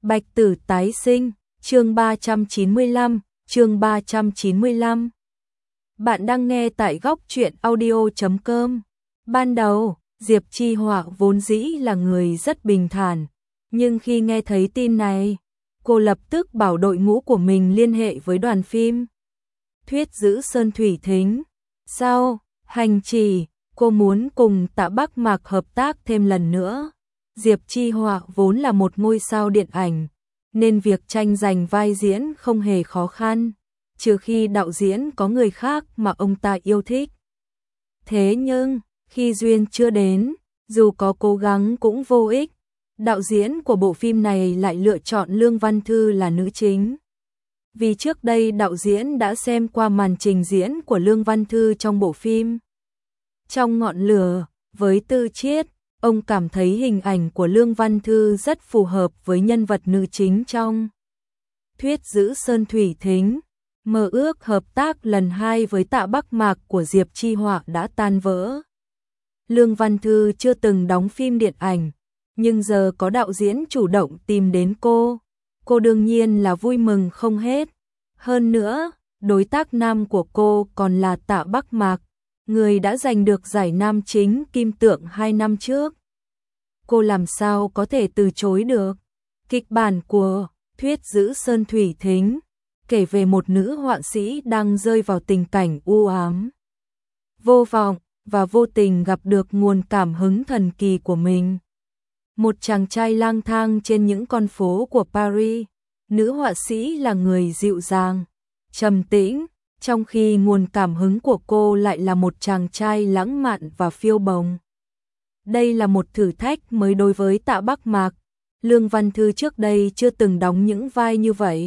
Bạch Tử tái sinh, chương 395, chương 395. Bạn đang nghe tại góc truyện audio.com. Ban đầu, Diệp Chi Họa vốn dĩ là người rất bình thản, nhưng khi nghe thấy tin này, cô lập tức bảo đội ngũ của mình liên hệ với đoàn phim Thuyết Giữ Sơn Thủy Thính. Sau hành chỉ, cô muốn cùng Tạ Bắc Mạc hợp tác thêm lần nữa. Diệp Chi Họa vốn là một ngôi sao điện ảnh, nên việc tranh giành vai diễn không hề khó khăn, trừ khi đạo diễn có người khác mà ông ta yêu thích. Thế nhưng, khi duyên chưa đến, dù có cố gắng cũng vô ích. Đạo diễn của bộ phim này lại lựa chọn Lương Văn Thư là nữ chính. Vì trước đây đạo diễn đã xem qua màn trình diễn của Lương Văn Thư trong bộ phim Trong Ngọn Lửa với Tư Chiết, ông cảm thấy hình ảnh của Lương Văn Thư rất phù hợp với nhân vật nữ chính trong Thuyết Giữ Sơn Thủy Thính. Mơ ước hợp tác lần 2 với Tạ Bắc Mạc của Diệp Chi Họa đã tan vỡ. Lương Văn Thư chưa từng đóng phim điện ảnh, nhưng giờ có đạo diễn chủ động tìm đến cô đương nhiên là vui mừng không hết. Hơn nữa, đối tác nam của cô còn là Tạ Bắc Mạc, người đã giành được giải nam chính Kim Tượng 2 năm trước. Cô làm sao có thể từ chối được. Kịch bản của Thuyết Giữ Sơn Thủy Thính kể về một nữ họa sĩ đang rơi vào tình cảnh u ám, vô vọng và vô tình gặp được nguồn cảm hứng thần kỳ của mình. Một chàng trai lang thang trên những con phố của Paris, nữ họa sĩ là người dịu dàng, trầm tĩnh, trong khi nguồn cảm hứng của cô lại là một chàng trai lãng mạn và phiêu bồng. Đây là một thử thách mới đối với Tạ Bắc Mạc. Lương Văn Thư trước đây chưa từng đóng những vai như vậy.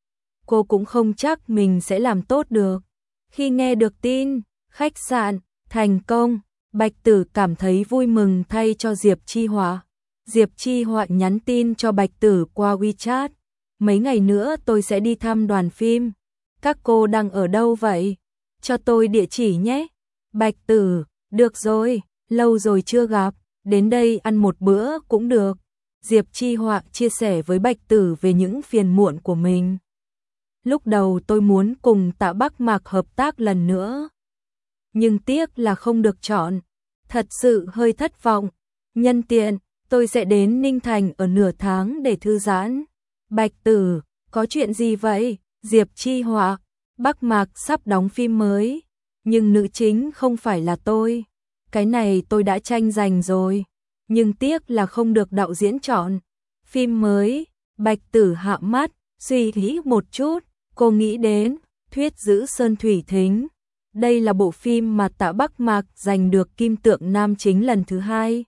Cô cũng không chắc mình sẽ làm tốt được. Khi nghe được tin khách sạn thành công, Bạch Tử cảm thấy vui mừng thay cho Diệp Chi Họa. Diệp Chi Họa nhắn tin cho Bạch Tử qua WeChat. Mấy ngày nữa tôi sẽ đi thăm đoàn phim. Các cô đang ở đâu vậy? Cho tôi địa chỉ nhé. Bạch Tử, được rồi, lâu rồi chưa gặp, đến đây ăn một bữa cũng được. Diệp Chi Họa chia sẻ với Bạch Tử về những phiền muộn của mình. Lúc đầu tôi muốn cùng Tạ Bắc Mạc hợp tác lần nữa, nhưng tiếc là không được chọn. Thật sự hơi thất vọng. Nhân tiện, tôi sẽ đến Ninh Thành ở nửa tháng để thư giãn. Bạch Tử, có chuyện gì vậy? Diệp Chi Họa, Bắc Mạc sắp đóng phim mới, nhưng nữ chính không phải là tôi. Cái này tôi đã tranh giành rồi, nhưng tiếc là không được đạo diễn chọn. Phim mới, Bạch Tử hạ mắt, suy nghĩ một chút, cô nghĩ đến Thuyết Giữ Sơn Thủy Thính. Đây là bộ phim mà Tạ Bắc Mạc giành được Kim Tượng nam chính lần thứ 2.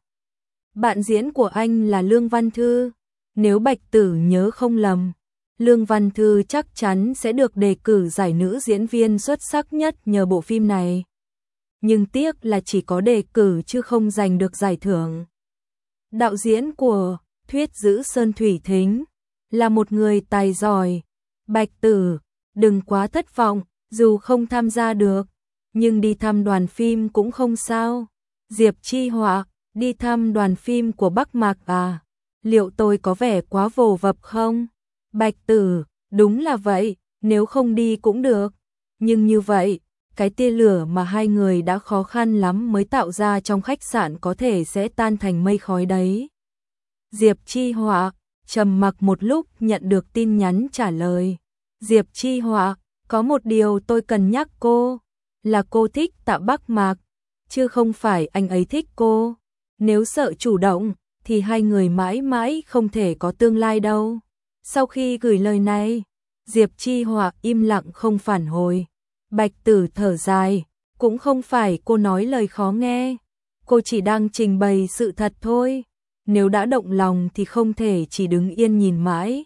Bạn diễn của anh là Lương Văn Thư. Nếu Bạch Tử nhớ không lầm, Lương Văn Thư chắc chắn sẽ được đề cử giải nữ diễn viên xuất sắc nhất nhờ bộ phim này. Nhưng tiếc là chỉ có đề cử chứ không giành được giải thưởng. Đạo diễn của Thuyết Giữ Sơn Thủy Thính là một người tài giỏi. Bạch Tử, đừng quá thất vọng, dù không tham gia được, nhưng đi thăm đoàn phim cũng không sao. Diệp Chi Họa, đi thăm đoàn phim của Bắc Mạc à? Liệu tôi có vẻ quá vồ vập không? Bạch Tử, đúng là vậy, nếu không đi cũng được. Nhưng như vậy, cái tia lửa mà hai người đã khó khăn lắm mới tạo ra trong khách sạn có thể sẽ tan thành mây khói đấy. Diệp Chi Họa trầm mặc một lúc nhận được tin nhắn trả lời. Diệp Chi Họa, có một điều tôi cần nhắc cô, là cô thích Tạ Bắc Mạc, chứ không phải anh ấy thích cô. Nếu sợ chủ động, thì hai người mãi mãi không thể có tương lai đâu. Sau khi gửi lời này, Diệp Chi Họa im lặng không phản hồi. Bạch Tử thở dài, cũng không phải cô nói lời khó nghe, cô chỉ đang trình bày sự thật thôi. Nếu đã động lòng thì không thể chỉ đứng yên nhìn mãi.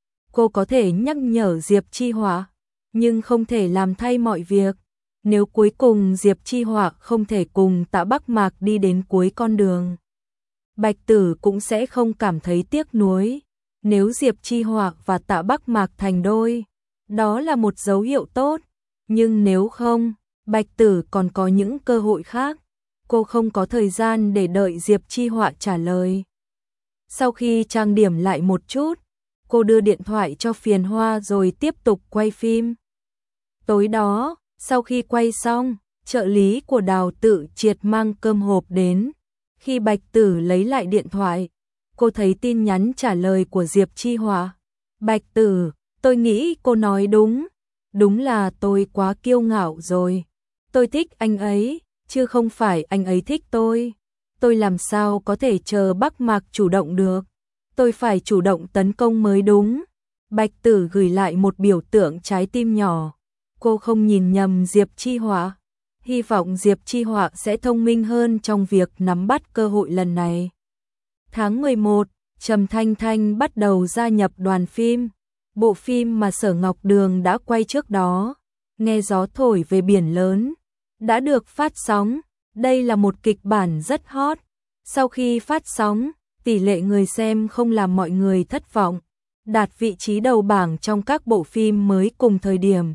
Cô có thể nhắc nhở Diệp Chi Họa, nhưng không thể làm thay mọi việc. Nếu cuối cùng Diệp Chi Họa không thể cùng Tạ Bắc Mạc đi đến cuối con đường, Bạch Tử cũng sẽ không cảm thấy tiếc nuối. Nếu Diệp Chi Họa và Tạ Bắc Mạc thành đôi, đó là một dấu hiệu tốt. Nhưng nếu không, Bạch Tử còn có những cơ hội khác. Cô không có thời gian để đợi Diệp Chi Họa trả lời. Sau khi trang điểm lại một chút, cô đưa điện thoại cho Phiền Hoa rồi tiếp tục quay phim. Tối đó, sau khi quay xong, trợ lý của Đào Tự Triệt mang cơm hộp đến. Khi Bạch Tử lấy lại điện thoại, cô thấy tin nhắn trả lời của Diệp Chi Họa. Bạch Tử, tôi nghĩ cô nói đúng. Đúng là tôi quá kiêu ngạo rồi. Tôi thích anh ấy, chứ không phải anh ấy thích tôi. Tôi làm sao có thể chờ Bắc Mạc chủ động được. Tôi phải chủ động tấn công mới đúng. Bạch Tử gửi lại một biểu tượng trái tim nhỏ. Cô không nhìn nhầm Diệp Chi Họa. Hy vọng Diệp Chi Họa sẽ thông minh hơn trong việc nắm bắt cơ hội lần này. Tháng 11, Trầm Thanh Thanh bắt đầu gia nhập đoàn phim. Bộ phim mà Sở Ngọc Đường đã quay trước đó, Nghe Gió Thổi Về Biển Lớn, đã được phát sóng. Đây là một kịch bản rất hot. Sau khi phát sóng, tỷ lệ người xem không làm mọi người thất vọng, đạt vị trí đầu bảng trong các bộ phim mới cùng thời điểm.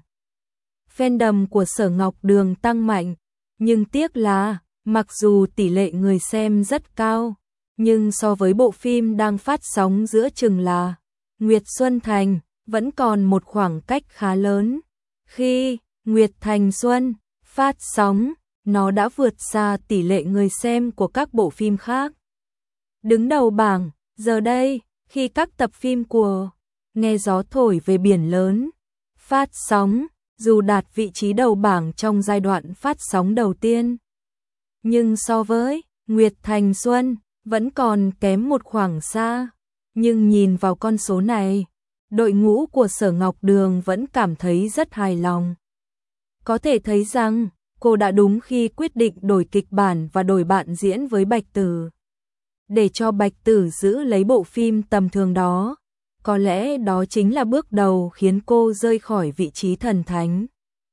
Fandom của Sở Ngọc Đường tăng mạnh, nhưng tiếc là, mặc dù tỷ lệ người xem rất cao, nhưng so với bộ phim đang phát sóng giữa chừng là Nguyệt Xuân Thành, vẫn còn một khoảng cách khá lớn. Khi Nguyệt Thành Xuân phát sóng, nó đã vượt xa tỷ lệ người xem của các bộ phim khác. Đứng đầu bảng, giờ đây, khi các tập phim của Nghe Gió Thổi Về Biển Lớn phát sóng, dù đạt vị trí đầu bảng trong giai đoạn phát sóng đầu tiên, nhưng so với Nguyệt Thành Xuân, vẫn còn kém một khoảng xa. Nhưng nhìn vào con số này, đội ngũ của Sở Ngọc Đường vẫn cảm thấy rất hài lòng. Có thể thấy rằng, cô đã đúng khi quyết định đổi kịch bản và đổi bạn diễn với Bạch Tử. Để cho Bạch Tử giữ lấy bộ phim tầm thường đó, có lẽ đó chính là bước đầu khiến cô rơi khỏi vị trí thần thánh.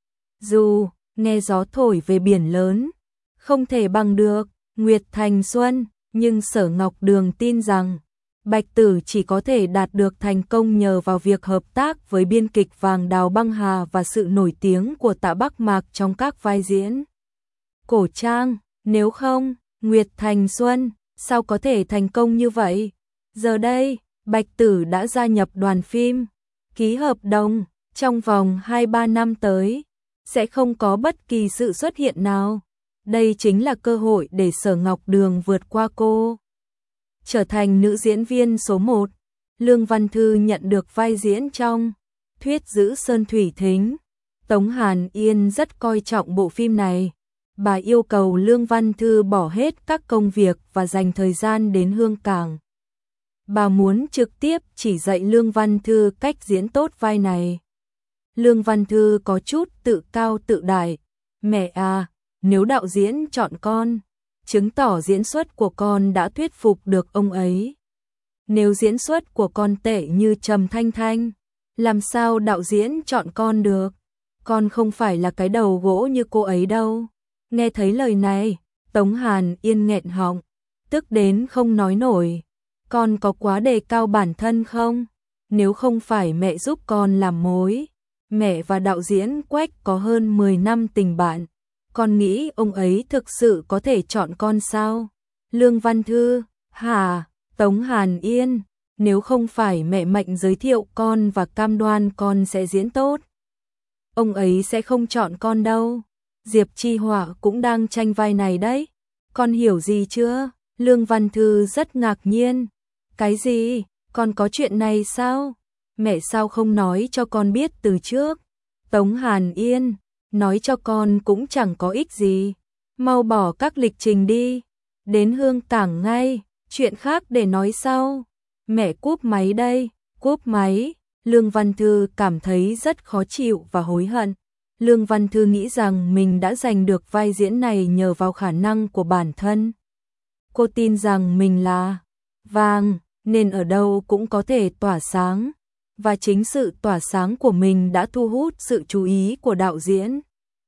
Dù Nghe Gió Thổi Về Biển Lớn không thể bằng được Nguyệt Thành Xuân, nhưng Sở Ngọc Đường tin rằng Bạch Tử chỉ có thể đạt được thành công nhờ vào việc hợp tác với biên kịch Vàng Đào Băng Hà và sự nổi tiếng của Tạ Bắc Mạc trong các vai diễn cổ trang. Nếu không, Nguyệt Thành Xuân sao có thể thành công như vậy? Giờ đây, Bạch Tử đã gia nhập đoàn phim, ký hợp đồng, trong vòng 2-3 năm tới, sẽ không có bất kỳ sự xuất hiện nào. Đây chính là cơ hội để Sở Ngọc Đường vượt qua cô, trở thành nữ diễn viên số 1. Lương Văn Thư nhận được vai diễn trong Thuyết Giữ Sơn Thủy Thính. Tống Hàn Yên rất coi trọng bộ phim này. Bà yêu cầu Lương Văn Thư bỏ hết các công việc và dành thời gian đến Hương Cảng. Bà muốn trực tiếp chỉ dạy Lương Văn Thư cách diễn tốt vai này. Lương Văn Thư có chút tự cao tự đại. Mẹ à, nếu đạo diễn chọn con, chứng tỏ diễn xuất của con đã thuyết phục được ông ấy. Nếu diễn xuất của con tệ như Trầm Thanh Thanh, làm sao đạo diễn chọn con được? Con không phải là cái đầu gỗ như cô ấy đâu. Nghe thấy lời này, Tống Hàn Yên nghẹn họng, tức đến không nói nổi. Con có quá đề cao bản thân không? Nếu không phải mẹ giúp con làm mối, mẹ và đạo diễn Quách có hơn 10 năm tình bạn, con nghĩ ông ấy thực sự có thể chọn con sao? Lương Văn Thư, hả? Tống Hàn Yên, nếu không phải mẹ Mạnh giới thiệu con và cam đoan con sẽ diễn tốt, ông ấy sẽ không chọn con đâu. Diệp Chi Họa cũng đang tranh vai này đấy. Con hiểu gì chưa? Lương Văn Thư rất ngạc nhiên. Cái gì? Con có chuyện này sao? Mẹ sao không nói cho con biết từ trước? Tống Hàn Yên, nói cho con cũng chẳng có ích gì. Mau bỏ các lịch trình đi. Đến Hương Cảng ngay, chuyện khác để nói sau. Mẹ cúp máy đây, cúp máy. Lương Văn Thư cảm thấy rất khó chịu và hối hận. Lương Văn Thư nghĩ rằng mình đã giành được vai diễn này nhờ vào khả năng của bản thân. Cô tin rằng mình là vàng, nên ở đâu cũng có thể tỏa sáng. Và chính sự tỏa sáng của mình đã thu hút sự chú ý của đạo diễn.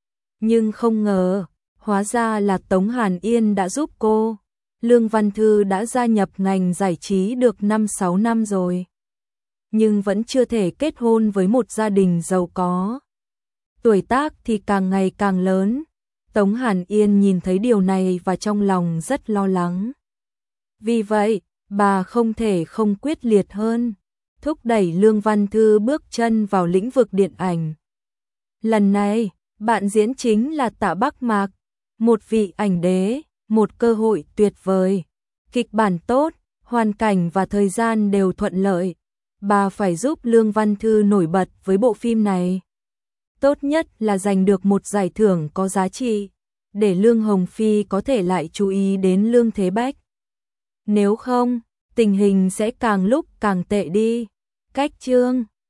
Nhưng không ngờ, hóa ra là Tống Hàn Yên đã giúp cô. Lương Văn Thư đã gia nhập ngành giải trí được 5-6 năm rồi, nhưng vẫn chưa thể kết hôn với một gia đình giàu có. Tuổi tác thì càng ngày càng lớn. Tống Hàn Yên nhìn thấy điều này và trong lòng rất lo lắng. Vì vậy, bà không thể không quyết liệt hơn. thúc đẩy Lương Văn Thư bước chân vào lĩnh vực điện ảnh. Lần này, bạn diễn chính là Tạ Bắc Mạc, một vị ảnh đế, một cơ hội tuyệt vời. Kịch bản tốt, hoàn cảnh và thời gian đều thuận lợi. Bà phải giúp Lương Văn Thư nổi bật với bộ phim này. Tốt nhất là giành được một giải thưởng có giá trị, để Lương Hồng Phi có thể lại chú ý đến Lương Thế Bách. Nếu không, tình hình sẽ càng lúc càng tệ đi. Cách chương